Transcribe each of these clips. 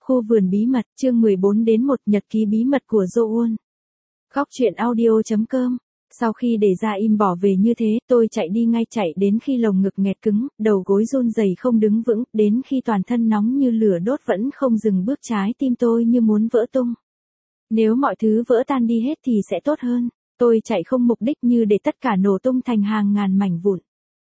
Khu vườn bí mật, chương 14 đến 1 nhật ký bí mật của Joon. Góc truyện audio.com. Sau khi để Gia Im bỏ về như thế, tôi chạy đi ngay, chạy đến khi lồng ngực nghẹt cứng, đầu gối run rẩy không đứng vững, đến khi toàn thân nóng như lửa đốt vẫn không dừng bước, trái tim tôi như muốn vỡ tung. Nếu mọi thứ vỡ tan đi hết thì sẽ tốt hơn. Tôi chạy không mục đích như để tất cả nổ tung thành hàng ngàn mảnh vụn.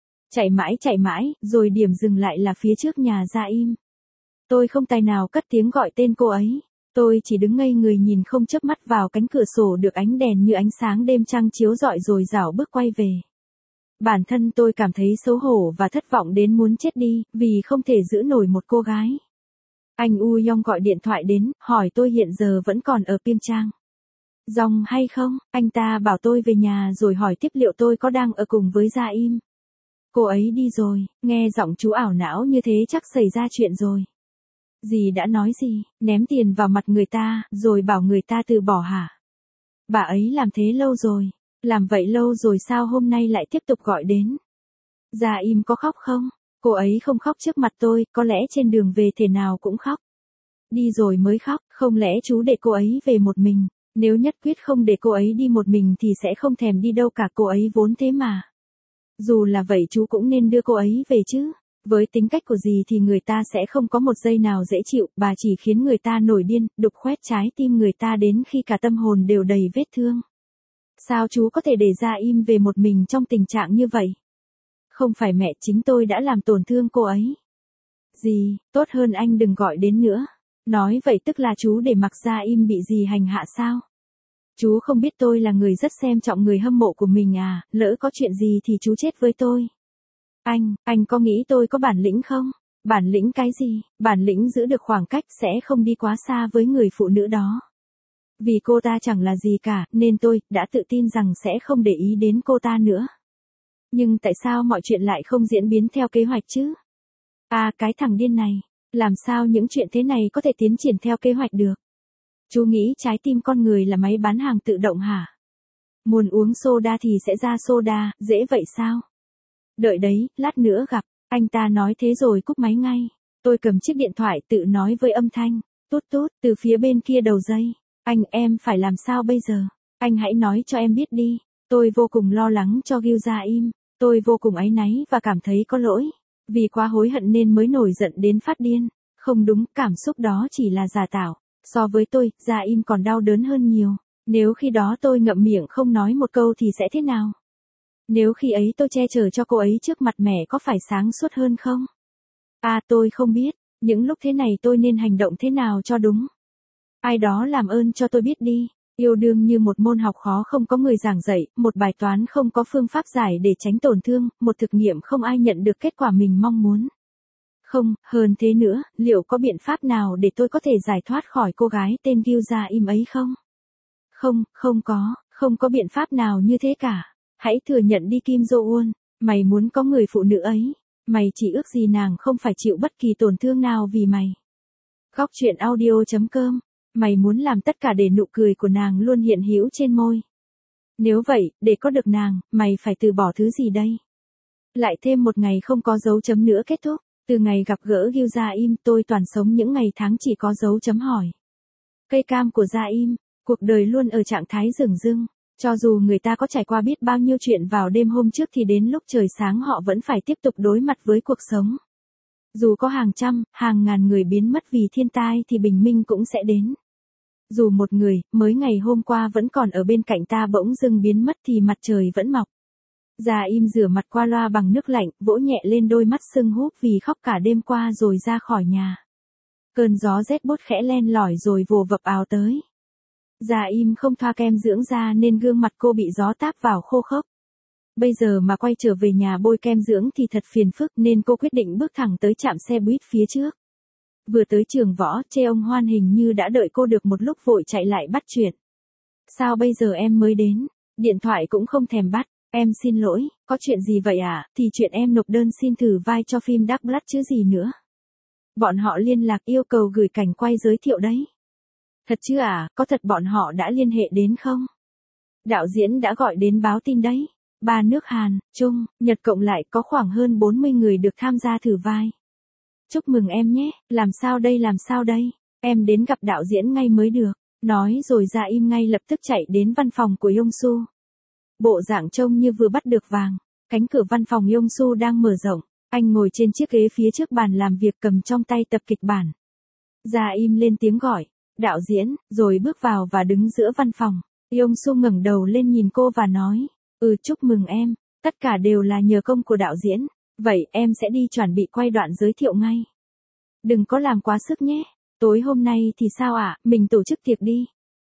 Chạy mãi, rồi điểm dừng lại là phía trước nhà Gia Im. Tôi không tài nào cất tiếng gọi tên cô ấy. Tôi chỉ đứng ngây người nhìn không chớp mắt vào cánh cửa sổ được ánh đèn như ánh sáng đêm trăng chiếu rọi rồi rảo bước quay về. Bản thân tôi cảm thấy xấu hổ và thất vọng đến muốn chết đi, vì không thể giữ nổi một cô gái. Anh U Yong gọi điện thoại đến, hỏi tôi hiện giờ vẫn còn ở Piêng Trang Dong hay không. Anh ta bảo tôi về nhà rồi hỏi tiếp liệu tôi có đang ở cùng với Gia Im. Cô ấy đi rồi, nghe giọng chú ảo não như thế chắc xảy ra chuyện rồi. Dì đã nói gì, ném tiền vào mặt người ta, rồi bảo người ta từ bỏ hả? Bà ấy làm thế lâu rồi, làm vậy lâu rồi sao hôm nay lại tiếp tục gọi đến? Gia Im có khóc không? Cô ấy không khóc trước mặt tôi, có lẽ trên đường về thể nào cũng khóc. Đi rồi mới khóc, không lẽ chú để cô ấy về một mình? Nếu nhất quyết không để cô ấy đi một mình thì sẽ không thèm đi đâu cả, cô ấy vốn thế mà. Dù là vậy chú cũng nên đưa cô ấy về chứ. Với tính cách của dì thì người ta sẽ không có một giây nào dễ chịu, bà chỉ khiến người ta nổi điên, đục khoét trái tim người ta đến khi cả tâm hồn đều đầy vết thương. Sao chú có thể để Gia Im về một mình trong tình trạng như vậy? Không phải mẹ chính tôi đã làm tổn thương cô ấy. Dì, tốt hơn anh đừng gọi đến nữa. Nói vậy tức là chú để mặc Gia Im bị dì hành hạ sao? Chú không biết tôi là người rất xem trọng người hâm mộ của mình à, lỡ có chuyện gì thì chú chết với tôi. Anh có nghĩ tôi có bản lĩnh không? Bản lĩnh cái gì? Bản lĩnh giữ được khoảng cách, sẽ không đi quá xa với người phụ nữ đó. Vì cô ta chẳng là gì cả, nên tôi đã tự tin rằng sẽ không để ý đến cô ta nữa. Nhưng tại sao mọi chuyện lại không diễn biến theo kế hoạch chứ? À, cái thằng điên này, làm sao những chuyện thế này có thể tiến triển theo kế hoạch được? Chú nghĩ trái tim con người là máy bán hàng tự động hả? Muốn uống soda thì sẽ ra soda, dễ vậy sao? Đợi đấy, lát nữa gặp. Anh ta nói thế rồi cúp máy ngay. Tôi cầm chiếc điện thoại tự nói với âm thanh tút tút từ phía bên kia đầu dây. Em phải làm sao bây giờ? Anh hãy nói cho em biết đi. Tôi vô cùng lo lắng cho Gil Gia Im. Tôi vô cùng áy náy và cảm thấy có lỗi. Vì quá hối hận nên mới nổi giận đến phát điên. Không đúng, cảm xúc đó chỉ là giả tạo. So với tôi, Gia Im còn đau đớn hơn nhiều. Nếu khi đó tôi ngậm miệng không nói một câu thì sẽ thế nào? Nếu khi ấy tôi che chở cho cô ấy trước mặt mẹ có phải sáng suốt hơn không? À, tôi không biết, những lúc thế này tôi nên hành động thế nào cho đúng. Ai đó làm ơn cho tôi biết đi. Yêu đương như một môn học khó không có người giảng dạy, một bài toán không có phương pháp giải để tránh tổn thương, một thực nghiệm không ai nhận được kết quả mình mong muốn. Không, hơn thế nữa, liệu có biện pháp nào để tôi có thể giải thoát khỏi cô gái tên Gil Gia Im ấy không? Không có biện pháp nào như thế cả. Hãy thừa nhận đi Kim Jo-eun, mày muốn có người phụ nữ ấy, mày chỉ ước gì nàng không phải chịu bất kỳ tổn thương nào vì mày. Góc truyện audio.com, mày muốn làm tất cả để nụ cười của nàng luôn hiện hữu trên môi. Nếu vậy, để có được nàng, mày phải từ bỏ thứ gì đây? Lại thêm một ngày không có dấu chấm nữa kết thúc, từ ngày gặp gỡ Gil Gia Im tôi toàn sống những ngày tháng chỉ có dấu chấm hỏi. Cây cam của Gia Im, cuộc đời luôn ở trạng thái dửng dưng. Cho dù người ta có trải qua biết bao nhiêu chuyện vào đêm hôm trước thì đến lúc trời sáng họ vẫn phải tiếp tục đối mặt với cuộc sống. Dù có hàng trăm, hàng ngàn người biến mất vì thiên tai thì bình minh cũng sẽ đến. Dù một người, mới ngày hôm qua vẫn còn ở bên cạnh ta bỗng dưng biến mất thì mặt trời vẫn mọc. Gia Im rửa mặt qua loa bằng nước lạnh, vỗ nhẹ lên đôi mắt sưng húp vì khóc cả đêm qua rồi ra khỏi nhà. Cơn gió rét buốt khẽ len lỏi rồi vồ vập ào tới. Gia Im không thoa kem dưỡng da nên gương mặt cô bị gió táp vào khô khốc. Bây giờ mà quay trở về nhà bôi kem dưỡng thì thật phiền phức nên cô quyết định bước thẳng tới trạm xe buýt phía trước. Vừa tới trường võ, ông Hoan hình như đã đợi cô được một lúc vội chạy lại bắt chuyện. Sao bây giờ em mới đến? Điện thoại cũng không thèm bắt. Em xin lỗi, có chuyện gì vậy à? Thì chuyện em nộp đơn xin thử vai cho phim Dark Blood chứ gì nữa. Bọn họ liên lạc yêu cầu gửi cảnh quay giới thiệu đấy. Thật chứ à, có thật bọn họ đã liên hệ đến không? Đạo diễn đã gọi đến báo tin đấy. Ba nước Hàn, Trung, Nhật cộng lại có khoảng hơn 40 người được tham gia thử vai. Chúc mừng em nhé, làm sao đây? Em đến gặp đạo diễn ngay mới được. Nói rồi Gia Im ngay lập tức chạy đến văn phòng của Yongsu. Bộ dạng trông như vừa bắt được vàng. Cánh cửa văn phòng Yongsu đang mở rộng. Anh ngồi trên chiếc ghế phía trước bàn làm việc cầm trong tay tập kịch bản. Gia Im lên tiếng gọi, đạo diễn, rồi bước vào và đứng giữa văn phòng. Yongsu ngẩng đầu lên nhìn cô và nói, chúc mừng em, tất cả đều là nhờ công của đạo diễn. Vậy em sẽ đi chuẩn bị quay đoạn giới thiệu ngay. Đừng có làm quá sức nhé. Tối hôm nay thì sao ạ, mình tổ chức tiệc đi.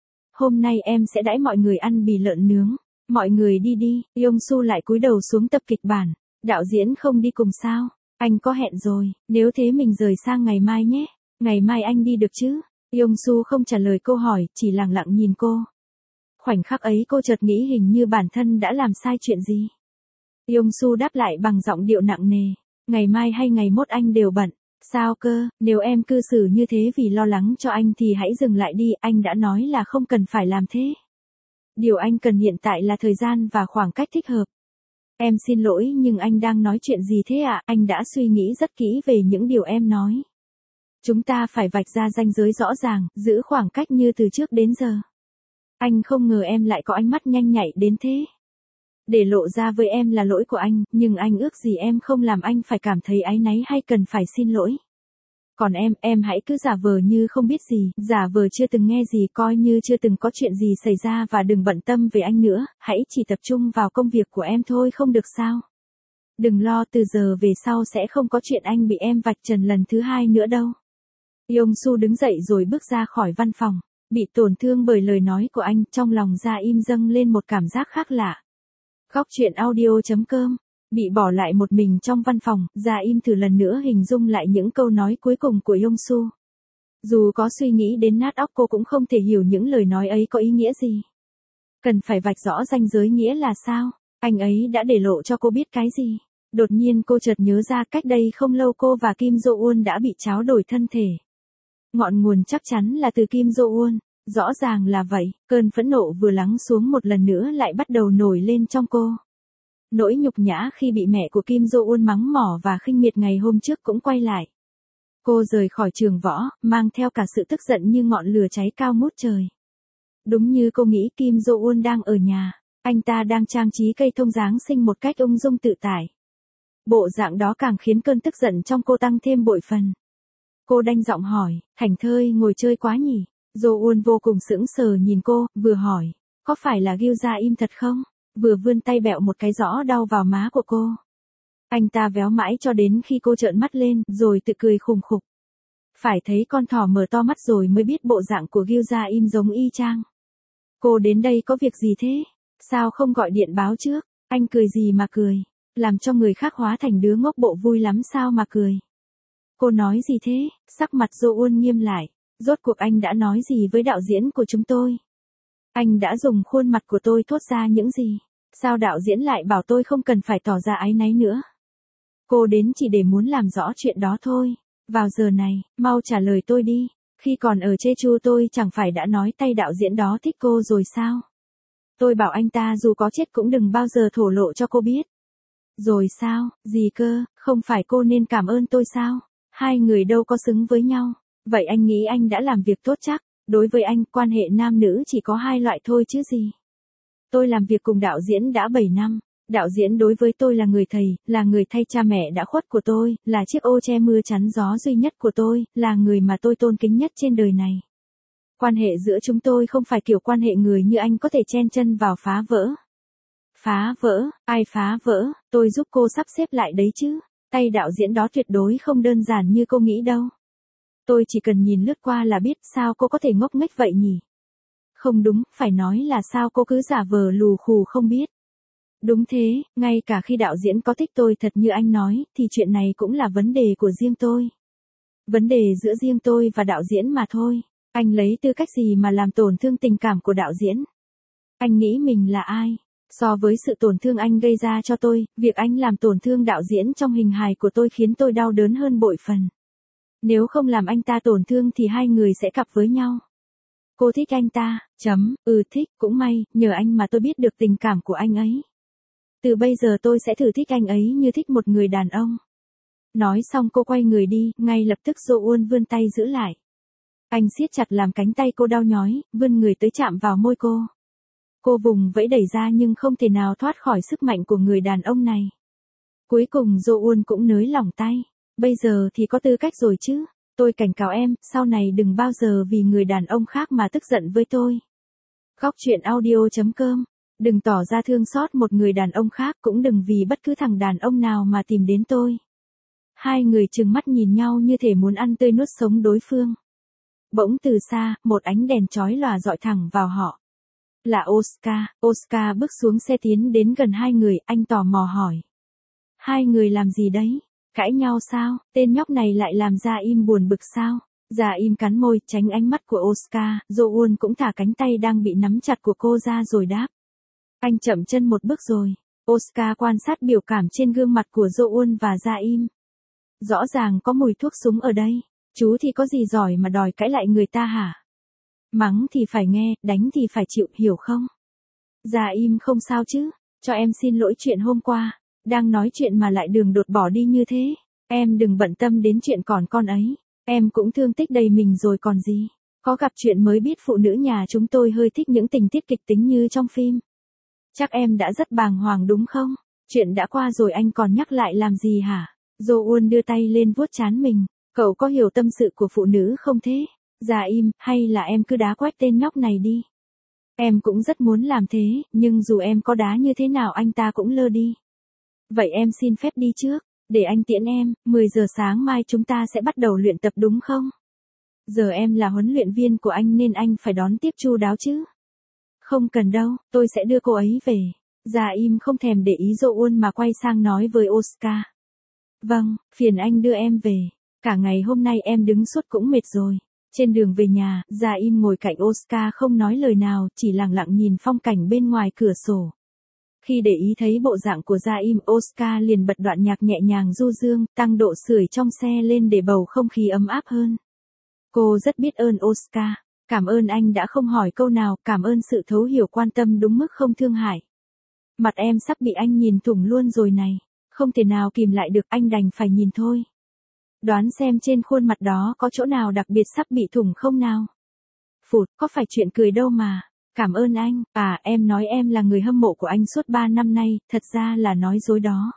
Hôm nay em sẽ đãi mọi người ăn bì lợn nướng. Mọi người đi đi, Yongsu lại cúi đầu xuống tập kịch bản. Đạo diễn không đi cùng sao? Anh có hẹn rồi, nếu thế mình rời sang ngày mai nhé. Ngày mai anh đi được chứ? Yongsu không trả lời câu hỏi, chỉ lặng lặng nhìn cô. Khoảnh khắc ấy cô chợt nghĩ hình như bản thân đã làm sai chuyện gì. Yongsu đáp lại bằng giọng điệu nặng nề. Ngày mai hay ngày mốt anh đều bận. Sao cơ, nếu em cư xử như thế vì lo lắng cho anh thì hãy dừng lại đi, anh đã nói là không cần phải làm thế. Điều anh cần hiện tại là thời gian và khoảng cách thích hợp. Em xin lỗi nhưng anh đang nói chuyện gì thế ạ? Anh đã suy nghĩ rất kỹ về những điều em nói. Chúng ta phải vạch ra ranh giới rõ ràng, giữ khoảng cách như từ trước đến giờ. Anh không ngờ em lại có ánh mắt nhanh nhạy đến thế. Để lộ ra với em là lỗi của anh, nhưng anh ước gì em không làm anh phải cảm thấy áy náy hay cần phải xin lỗi. Còn em hãy cứ giả vờ như không biết gì, giả vờ chưa từng nghe gì, coi như chưa từng có chuyện gì xảy ra và đừng bận tâm về anh nữa, hãy chỉ tập trung vào công việc của em thôi không được sao. Đừng lo, từ giờ về sau sẽ không có chuyện anh bị em vạch trần lần thứ hai nữa đâu. Yongsu đứng dậy rồi bước ra khỏi văn phòng. Bị tổn thương bởi lời nói của anh, trong lòng Gia Im dâng lên một cảm giác khác lạ. Góc truyện audio.com. Bị bỏ lại một mình trong văn phòng, Gia Im thử lần nữa hình dung lại những câu nói cuối cùng của Yongsu. Dù có suy nghĩ đến nát óc cô cũng không thể hiểu những lời nói ấy có ý nghĩa gì. Cần phải vạch rõ ranh giới nghĩa là sao? Anh ấy đã để lộ cho cô biết cái gì? Đột nhiên cô chợt nhớ ra cách đây không lâu cô và Kim Jo-eun đã bị tráo đổi thân thể. Ngọn nguồn chắc chắn là từ Kim Jo-eun. Rõ ràng là vậy, cơn phẫn nộ vừa lắng xuống một lần nữa lại bắt đầu nổi lên trong cô. Nỗi nhục nhã khi bị mẹ của Kim Jo-eun mắng mỏ và khinh miệt ngày hôm trước cũng quay lại. Cô rời khỏi trường võ, mang theo cả sự tức giận như ngọn lửa cháy cao ngút trời. Đúng như cô nghĩ, Kim Jo-eun đang ở nhà, anh ta đang trang trí cây thông Giáng sinh một cách ung dung tự tại. Bộ dạng đó càng khiến cơn tức giận trong cô tăng thêm bội phần. Cô đanh giọng hỏi, thảnh thơi ngồi chơi quá nhỉ? Jo-eun vô cùng sững sờ nhìn cô, vừa hỏi, có phải là Gil Gia Im thật không? Vừa vươn tay bẹo một cái rõ đau vào má của cô. Anh ta véo mãi cho đến khi cô trợn mắt lên, rồi tự cười khùng khục. Phải thấy con thỏ mở to mắt rồi mới biết bộ dạng của Gil Gia Im giống y chang. Cô đến đây có việc gì thế? Sao không gọi điện báo trước? Anh cười gì mà cười? Làm cho người khác hóa thành đứa ngốc bộ vui lắm sao mà cười? Cô nói gì thế? Sắc mặt Jo-eun nghiêm lại. Rốt cuộc anh đã nói gì với đạo diễn của chúng tôi? Anh đã dùng khuôn mặt của tôi thốt ra những gì? Sao đạo diễn lại bảo tôi không cần phải tỏ ra áy náy nữa? Cô đến chỉ để muốn làm rõ chuyện đó thôi. Vào giờ này, mau trả lời tôi đi. Khi còn ở Jeju tôi chẳng phải đã nói tay đạo diễn đó thích cô rồi sao? Tôi bảo anh ta dù có chết cũng đừng bao giờ thổ lộ cho cô biết. Rồi sao, gì cơ, không phải cô nên cảm ơn tôi sao? Hai người đâu có xứng với nhau. Vậy anh nghĩ anh đã làm việc tốt chắc? Đối với anh, quan hệ nam nữ chỉ có hai loại thôi chứ gì. Tôi làm việc cùng đạo diễn đã 7 năm. Đạo diễn đối với tôi là người thầy, là người thay cha mẹ đã khuất của tôi, là chiếc ô che mưa chắn gió duy nhất của tôi, là người mà tôi tôn kính nhất trên đời này. Quan hệ giữa chúng tôi không phải kiểu quan hệ người như anh có thể chen chân vào phá vỡ. Phá vỡ, ai phá vỡ, tôi giúp cô sắp xếp lại đấy chứ. Tay đạo diễn đó tuyệt đối không đơn giản như cô nghĩ đâu. Tôi chỉ cần nhìn lướt qua là biết sao cô có thể ngốc nghếch vậy nhỉ? Không đúng, phải nói là sao cô cứ giả vờ lù khù không biết. Đúng thế, ngay cả khi đạo diễn có thích tôi thật như anh nói, thì chuyện này cũng là vấn đề của riêng tôi. Vấn đề giữa riêng tôi và đạo diễn mà thôi. Anh lấy tư cách gì mà làm tổn thương tình cảm của đạo diễn? Anh nghĩ mình là ai? So với sự tổn thương anh gây ra cho tôi, việc anh làm tổn thương đạo diễn trong hình hài của tôi khiến tôi đau đớn hơn bội phần. Nếu không làm anh ta tổn thương thì hai người sẽ cặp với nhau. Cô thích anh ta, thích, cũng may, nhờ anh mà tôi biết được tình cảm của anh ấy. Từ bây giờ tôi sẽ thử thích anh ấy như thích một người đàn ông. Nói xong cô quay người đi, ngay lập tức Jo-eun vươn tay giữ lại. Anh siết chặt làm cánh tay cô đau nhói, vươn người tới chạm vào môi cô. Cô vùng vẫy đẩy ra nhưng không thể nào thoát khỏi sức mạnh của người đàn ông này. Cuối cùng Jo-un cũng nới lỏng tay. Bây giờ thì có tư cách rồi chứ. Tôi cảnh cáo em, sau này đừng bao giờ vì người đàn ông khác mà tức giận với tôi. Góc truyện audio.com. Đừng tỏ ra thương xót một người đàn ông khác, cũng đừng vì bất cứ thằng đàn ông nào mà tìm đến tôi. Hai người trừng mắt nhìn nhau như thể muốn ăn tươi nuốt sống đối phương. Bỗng từ xa, một ánh đèn chói lòa dọi thẳng vào họ. Là Oscar. Oscar bước xuống xe tiến đến gần hai người, anh tò mò hỏi. Hai người làm gì đấy? Cãi nhau sao? Tên nhóc này lại làm Gia Im buồn bực sao? Gia Im cắn môi, tránh ánh mắt của Oscar. Jo-un cũng thả cánh tay đang bị nắm chặt của cô ra rồi đáp. Anh chậm chân một bước rồi. Oscar quan sát biểu cảm trên gương mặt của Jo-un và Gia Im. Rõ ràng có mùi thuốc súng ở đây. Chú thì có gì giỏi mà đòi cãi lại người ta hả? Mắng thì phải nghe, đánh thì phải chịu, hiểu không? Gia Im không sao chứ? Cho em xin lỗi chuyện hôm qua. Đang nói chuyện mà lại đường đột bỏ đi như thế. Em đừng bận tâm đến chuyện còn con ấy. Em cũng thương tích đầy mình rồi còn gì. Có gặp chuyện mới biết phụ nữ nhà chúng tôi hơi thích những tình tiết kịch tính như trong phim. Chắc em đã rất bàng hoàng đúng không? Chuyện đã qua rồi anh còn nhắc lại làm gì hả? Jo-un đưa tay lên vuốt trán mình. Cậu có hiểu tâm sự của phụ nữ không thế? Gia Im, hay là em cứ đá quét tên nhóc này đi? Em cũng rất muốn làm thế, nhưng dù em có đá như thế nào anh ta cũng lơ đi. Vậy em xin phép đi trước, để anh tiễn em, 10 giờ sáng mai chúng ta sẽ bắt đầu luyện tập đúng không? Giờ em là huấn luyện viên của anh nên anh phải đón tiếp chu đáo chứ. Không cần đâu, tôi sẽ đưa cô ấy về. Gia Im không thèm để ý Jo-un mà quay sang nói với Oscar. Vâng, phiền anh đưa em về. Cả ngày hôm nay em đứng suốt cũng mệt rồi. Trên đường về nhà, Gia Im ngồi cạnh Oscar không nói lời nào, chỉ lặng lặng nhìn phong cảnh bên ngoài cửa sổ. Khi để ý thấy bộ dạng của Gia Im, Oscar liền bật đoạn nhạc nhẹ nhàng du dương, tăng độ sưởi trong xe lên để bầu không khí ấm áp hơn. Cô rất biết ơn Oscar. Cảm ơn anh đã không hỏi câu nào, cảm ơn sự thấu hiểu quan tâm đúng mức không thương hại. Mặt em sắp bị anh nhìn thủng luôn rồi này. Không thể nào kìm lại được, anh đành phải nhìn thôi. Đoán xem trên khuôn mặt đó có chỗ nào đặc biệt sắp bị thủng không nào? Phụt, có phải chuyện cười đâu mà. Cảm ơn anh, em nói em là người hâm mộ của anh suốt 3 năm nay, thật ra là nói dối đó.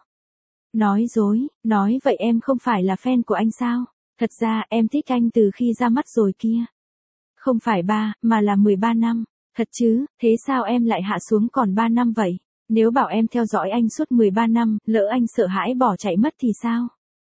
Nói dối, nói vậy em không phải là fan của anh sao? Thật ra em thích anh từ khi ra mắt rồi kia. Không phải 3, mà là 13 năm. Thật chứ, thế sao em lại hạ xuống còn 3 năm vậy? Nếu bảo em theo dõi anh suốt 13 năm, lỡ anh sợ hãi bỏ chạy mất thì sao?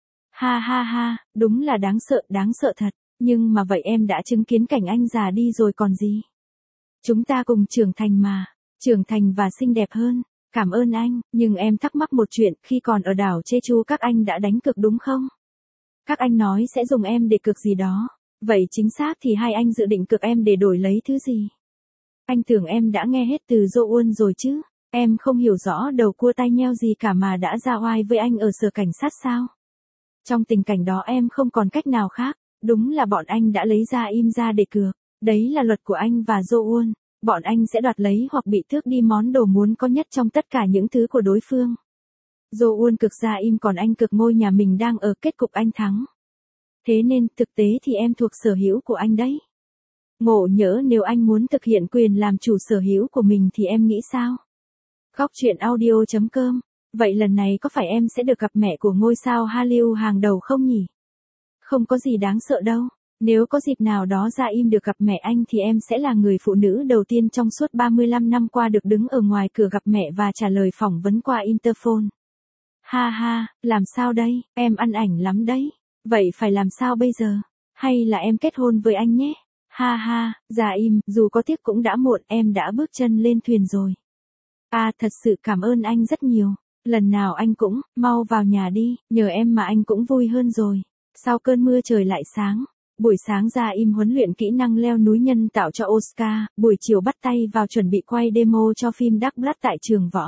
Ha ha ha, đúng là đáng sợ thật. Nhưng mà vậy em đã chứng kiến cảnh anh già đi rồi còn gì? Chúng ta cùng trưởng thành mà, trưởng thành và xinh đẹp hơn. Cảm ơn anh, nhưng em thắc mắc một chuyện, khi còn ở đảo Jeju các anh đã đánh cược đúng không? Các anh nói sẽ dùng em để cược gì đó. Vậy chính xác thì hai anh dự định cược em để đổi lấy thứ gì? Anh tưởng em đã nghe hết từ Jo-un rồi chứ. Em không hiểu rõ đầu cua tai nheo gì cả mà đã ra oai với anh ở sở cảnh sát sao? Trong tình cảnh đó em không còn cách nào khác. Đúng là bọn anh đã lấy Gia Im ra để cược. Đấy là luật của anh và Jo-un. Bọn anh sẽ đoạt lấy hoặc bị tước đi món đồ muốn có nhất trong tất cả những thứ của đối phương. Jo-un cực Gia Im còn anh cực ngôi nhà mình đang ở, kết cục anh thắng. Thế nên, thực tế thì em thuộc sở hữu của anh đấy. Ngộ nhỡ nếu anh muốn thực hiện quyền làm chủ sở hữu của mình thì em nghĩ sao? Góc truyện audio.com. Vậy lần này có phải em sẽ được gặp mẹ của ngôi sao Hallyu hàng đầu không nhỉ? Không có gì đáng sợ đâu. Nếu có dịp nào đó Gia Im được gặp mẹ anh thì em sẽ là người phụ nữ đầu tiên trong suốt 35 năm qua được đứng ở ngoài cửa gặp mẹ và trả lời phỏng vấn qua interphone. Ha ha, làm sao đây, em ăn ảnh lắm đấy. Vậy phải làm sao bây giờ? Hay là em kết hôn với anh nhé? Ha ha, Gia Im, dù có tiếc cũng đã muộn, em đã bước chân lên thuyền rồi. Thật sự cảm ơn anh rất nhiều. Lần nào anh cũng, mau vào nhà đi, nhờ em mà anh cũng vui hơn rồi. Sau cơn mưa trời lại sáng. Buổi sáng Gia Im huấn luyện kỹ năng leo núi nhân tạo cho Oscar, buổi chiều bắt tay vào chuẩn bị quay demo cho phim Dark Blood tại trường võ.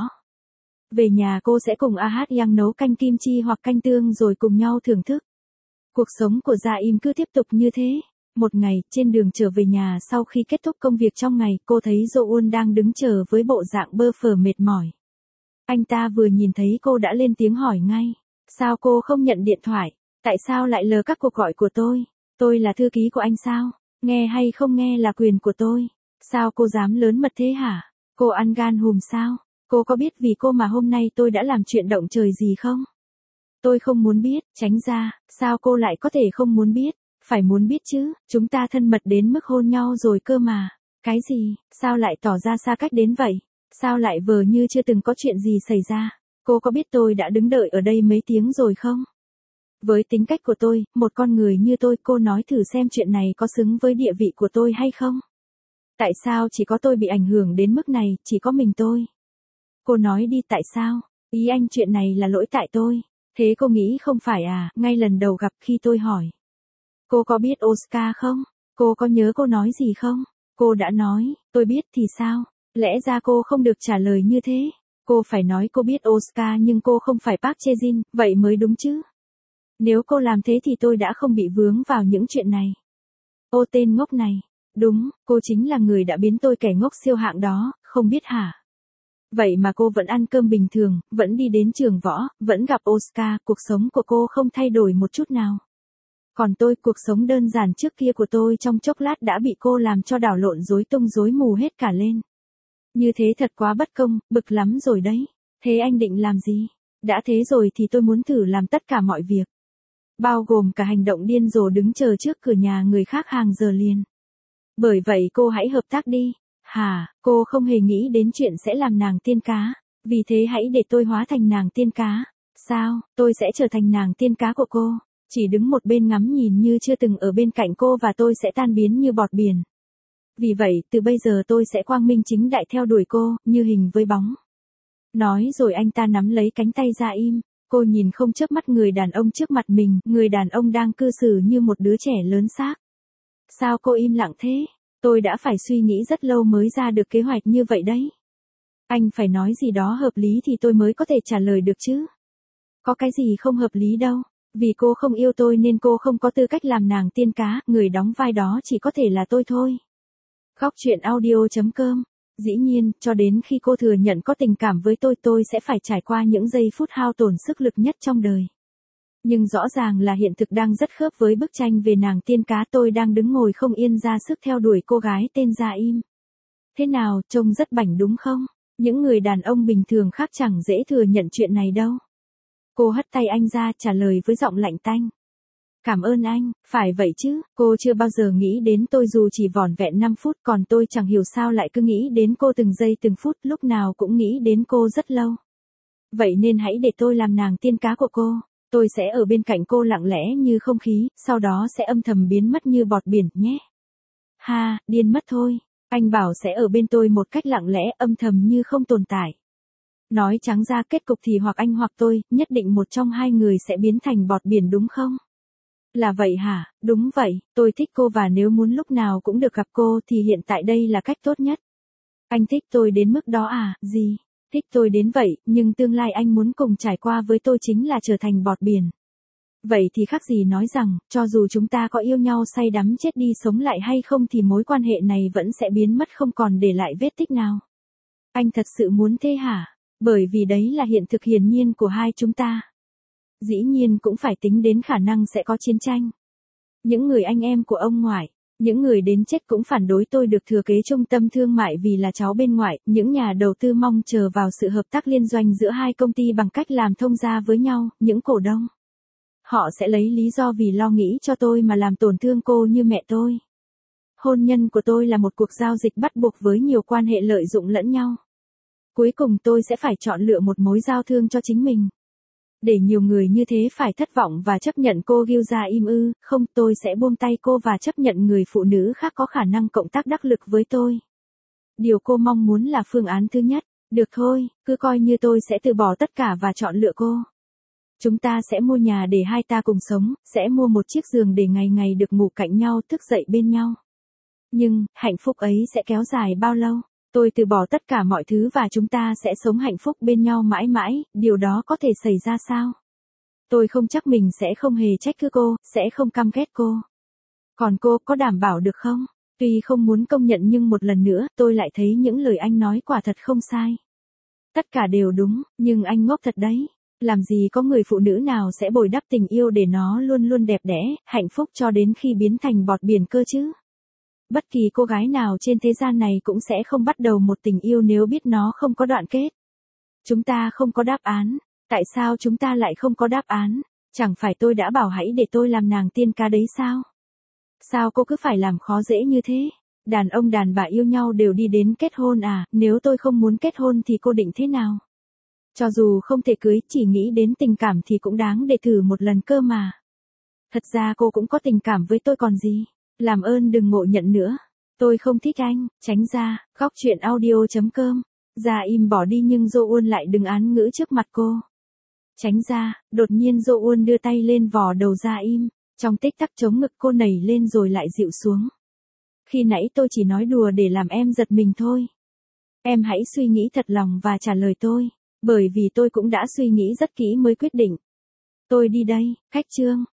Về nhà cô sẽ cùng Ah Yang nấu canh kim chi hoặc canh tương rồi cùng nhau thưởng thức. Cuộc sống của Gia Im cứ tiếp tục như thế. Một ngày, trên đường trở về nhà sau khi kết thúc công việc trong ngày, cô thấy Jo-un đang đứng chờ với bộ dạng bơ phờ mệt mỏi. Anh ta vừa nhìn thấy cô đã lên tiếng hỏi ngay. Sao cô không nhận điện thoại? Tại sao lại lờ các cuộc gọi của tôi? Tôi là thư ký của anh sao? Nghe hay không nghe là quyền của tôi. Sao cô dám lớn mật thế hả? Cô ăn gan hùm sao? Cô có biết vì cô mà hôm nay tôi đã làm chuyện động trời gì không? Tôi không muốn biết, tránh ra, sao cô lại có thể không muốn biết? Phải muốn biết chứ, chúng ta thân mật đến mức hôn nhau rồi cơ mà. Cái gì, sao lại tỏ ra xa cách đến vậy? Sao lại vờ như chưa từng có chuyện gì xảy ra? Cô có biết tôi đã đứng đợi ở đây mấy tiếng rồi không? Với tính cách của tôi, một con người như tôi, cô nói thử xem chuyện này có xứng với địa vị của tôi hay không? Tại sao chỉ có tôi bị ảnh hưởng đến mức này, chỉ có mình tôi? Cô nói đi tại sao? Ý anh chuyện này là lỗi tại tôi. Thế cô nghĩ không phải à, ngay lần đầu gặp khi tôi hỏi. Cô có biết Oscar không? Cô có nhớ cô nói gì không? Cô đã nói, tôi biết thì sao? Lẽ ra cô không được trả lời như thế. Cô phải nói cô biết Oscar nhưng cô không phải Park Chae-jin, vậy mới đúng chứ. Nếu cô làm thế thì tôi đã không bị vướng vào những chuyện này. Ô tên ngốc này. Đúng, cô chính là người đã biến tôi kẻ ngốc siêu hạng đó, không biết hả? Vậy mà cô vẫn ăn cơm bình thường, vẫn đi đến trường võ, vẫn gặp Oscar, cuộc sống của cô không thay đổi một chút nào. Còn tôi, cuộc sống đơn giản trước kia của tôi trong chốc lát đã bị cô làm cho đảo lộn rối tung rối mù hết cả lên. Như thế thật quá bất công, bực lắm rồi đấy. Thế anh định làm gì? Đã thế rồi thì tôi muốn thử làm tất cả mọi việc. Bao gồm cả hành động điên rồ đứng chờ trước cửa nhà người khác hàng giờ liền. Bởi vậy cô hãy hợp tác đi. Hả, cô không hề nghĩ đến chuyện sẽ làm nàng tiên cá. Vì thế hãy để tôi hóa thành nàng tiên cá. Sao, tôi sẽ trở thành nàng tiên cá của cô. Chỉ đứng một bên ngắm nhìn như chưa từng ở bên cạnh cô và tôi sẽ tan biến như bọt biển. Vì vậy, từ bây giờ tôi sẽ quang minh chính đại theo đuổi cô, như hình với bóng. Nói rồi anh ta nắm lấy cánh tay ra im. Cô nhìn không chớp mắt người đàn ông trước mặt mình, người đàn ông đang cư xử như một đứa trẻ lớn xác. Sao cô im lặng thế? Tôi đã phải suy nghĩ rất lâu mới ra được kế hoạch như vậy đấy. Anh phải nói gì đó hợp lý thì tôi mới có thể trả lời được chứ. Có cái gì không hợp lý đâu. Vì cô không yêu tôi nên cô không có tư cách làm nàng tiên cá, người đóng vai đó chỉ có thể là tôi thôi. Góc truyện audio.com. Dĩ nhiên, cho đến khi cô thừa nhận có tình cảm với tôi sẽ phải trải qua những giây phút hao tổn sức lực nhất trong đời. Nhưng rõ ràng là hiện thực đang rất khớp với bức tranh về nàng tiên cá, tôi đang đứng ngồi không yên ra sức theo đuổi cô gái tên Gia Im. Thế nào, trông rất bảnh đúng không? Những người đàn ông bình thường khác chẳng dễ thừa nhận chuyện này đâu. Cô hất tay anh ra trả lời với giọng lạnh tanh. Cảm ơn anh, phải vậy chứ, cô chưa bao giờ nghĩ đến tôi dù chỉ vỏn vẹn 5 phút, còn tôi chẳng hiểu sao lại cứ nghĩ đến cô từng giây từng phút, lúc nào cũng nghĩ đến cô rất lâu. Vậy nên hãy để tôi làm nàng tiên cá của cô, tôi sẽ ở bên cạnh cô lặng lẽ như không khí, sau đó sẽ âm thầm biến mất như bọt biển nhé. Ha, điên mất thôi, anh bảo sẽ ở bên tôi một cách lặng lẽ âm thầm như không tồn tại. Nói trắng ra kết cục thì hoặc anh hoặc tôi, nhất định một trong hai người sẽ biến thành bọt biển đúng không? Là vậy hả? Đúng vậy, tôi thích cô và nếu muốn lúc nào cũng được gặp cô thì hiện tại đây là cách tốt nhất. Anh thích tôi đến mức đó à? Gì? Thích tôi đến vậy, nhưng tương lai anh muốn cùng trải qua với tôi chính là trở thành bọt biển. Vậy thì khác gì nói rằng, cho dù chúng ta có yêu nhau say đắm chết đi sống lại hay không thì mối quan hệ này vẫn sẽ biến mất không còn để lại vết tích nào. Anh thật sự muốn thế hả? Bởi vì đấy là hiện thực hiển nhiên của hai chúng ta. Dĩ nhiên cũng phải tính đến khả năng sẽ có chiến tranh. Những người anh em của ông ngoại, những người đến chết cũng phản đối tôi được thừa kế trung tâm thương mại vì là cháu bên ngoại, những nhà đầu tư mong chờ vào sự hợp tác liên doanh giữa hai công ty bằng cách làm thông gia với nhau, những cổ đông. Họ sẽ lấy lý do vì lo nghĩ cho tôi mà làm tổn thương cô như mẹ tôi. Hôn nhân của tôi là một cuộc giao dịch bắt buộc với nhiều quan hệ lợi dụng lẫn nhau. Cuối cùng tôi sẽ phải chọn lựa một mối giao thương cho chính mình. Để nhiều người như thế phải thất vọng và chấp nhận cô Gil Gia Im ư, không, tôi sẽ buông tay cô và chấp nhận người phụ nữ khác có khả năng cộng tác đắc lực với tôi. Điều cô mong muốn là phương án thứ nhất, được thôi, cứ coi như tôi sẽ từ bỏ tất cả và chọn lựa cô. Chúng ta sẽ mua nhà để hai ta cùng sống, sẽ mua một chiếc giường để ngày ngày được ngủ cạnh nhau, thức dậy bên nhau. Nhưng, hạnh phúc ấy sẽ kéo dài bao lâu? Tôi từ bỏ tất cả mọi thứ và chúng ta sẽ sống hạnh phúc bên nhau mãi mãi, điều đó có thể xảy ra sao? Tôi không chắc mình sẽ không hề trách cứ cô, sẽ không căm ghét cô. Còn cô có đảm bảo được không? Tuy không muốn công nhận nhưng một lần nữa, tôi lại thấy những lời anh nói quả thật không sai. Tất cả đều đúng, nhưng anh ngốc thật đấy. Làm gì có người phụ nữ nào sẽ bồi đắp tình yêu để nó luôn luôn đẹp đẽ, hạnh phúc cho đến khi biến thành bọt biển cơ chứ? Bất kỳ cô gái nào trên thế gian này cũng sẽ không bắt đầu một tình yêu nếu biết nó không có đoạn kết. Chúng ta không có đáp án. Tại sao chúng ta lại không có đáp án? Chẳng phải tôi đã bảo hãy để tôi làm nàng tiên ca đấy sao? Sao cô cứ phải làm khó dễ như thế? Đàn ông đàn bà yêu nhau đều đi đến kết hôn à, nếu tôi không muốn kết hôn thì cô định thế nào? Cho dù không thể cưới, chỉ nghĩ đến tình cảm thì cũng đáng để thử một lần cơ mà. Thật ra cô cũng có tình cảm với tôi còn gì. Làm ơn đừng ngộ nhận nữa. Tôi không thích anh, tránh ra. Góc chuyện audio.com. Gia Im bỏ đi nhưng Jo-eun lại đứng án ngữ trước mặt cô. Tránh ra, đột nhiên Jo-eun đưa tay lên vò đầu Gia Im. Trong tích tắc chống ngực cô nảy lên rồi lại dịu xuống. Khi nãy tôi chỉ nói đùa để làm em giật mình thôi. Em hãy suy nghĩ thật lòng và trả lời tôi. Bởi vì tôi cũng đã suy nghĩ rất kỹ mới quyết định. Tôi đi đây, khách trương.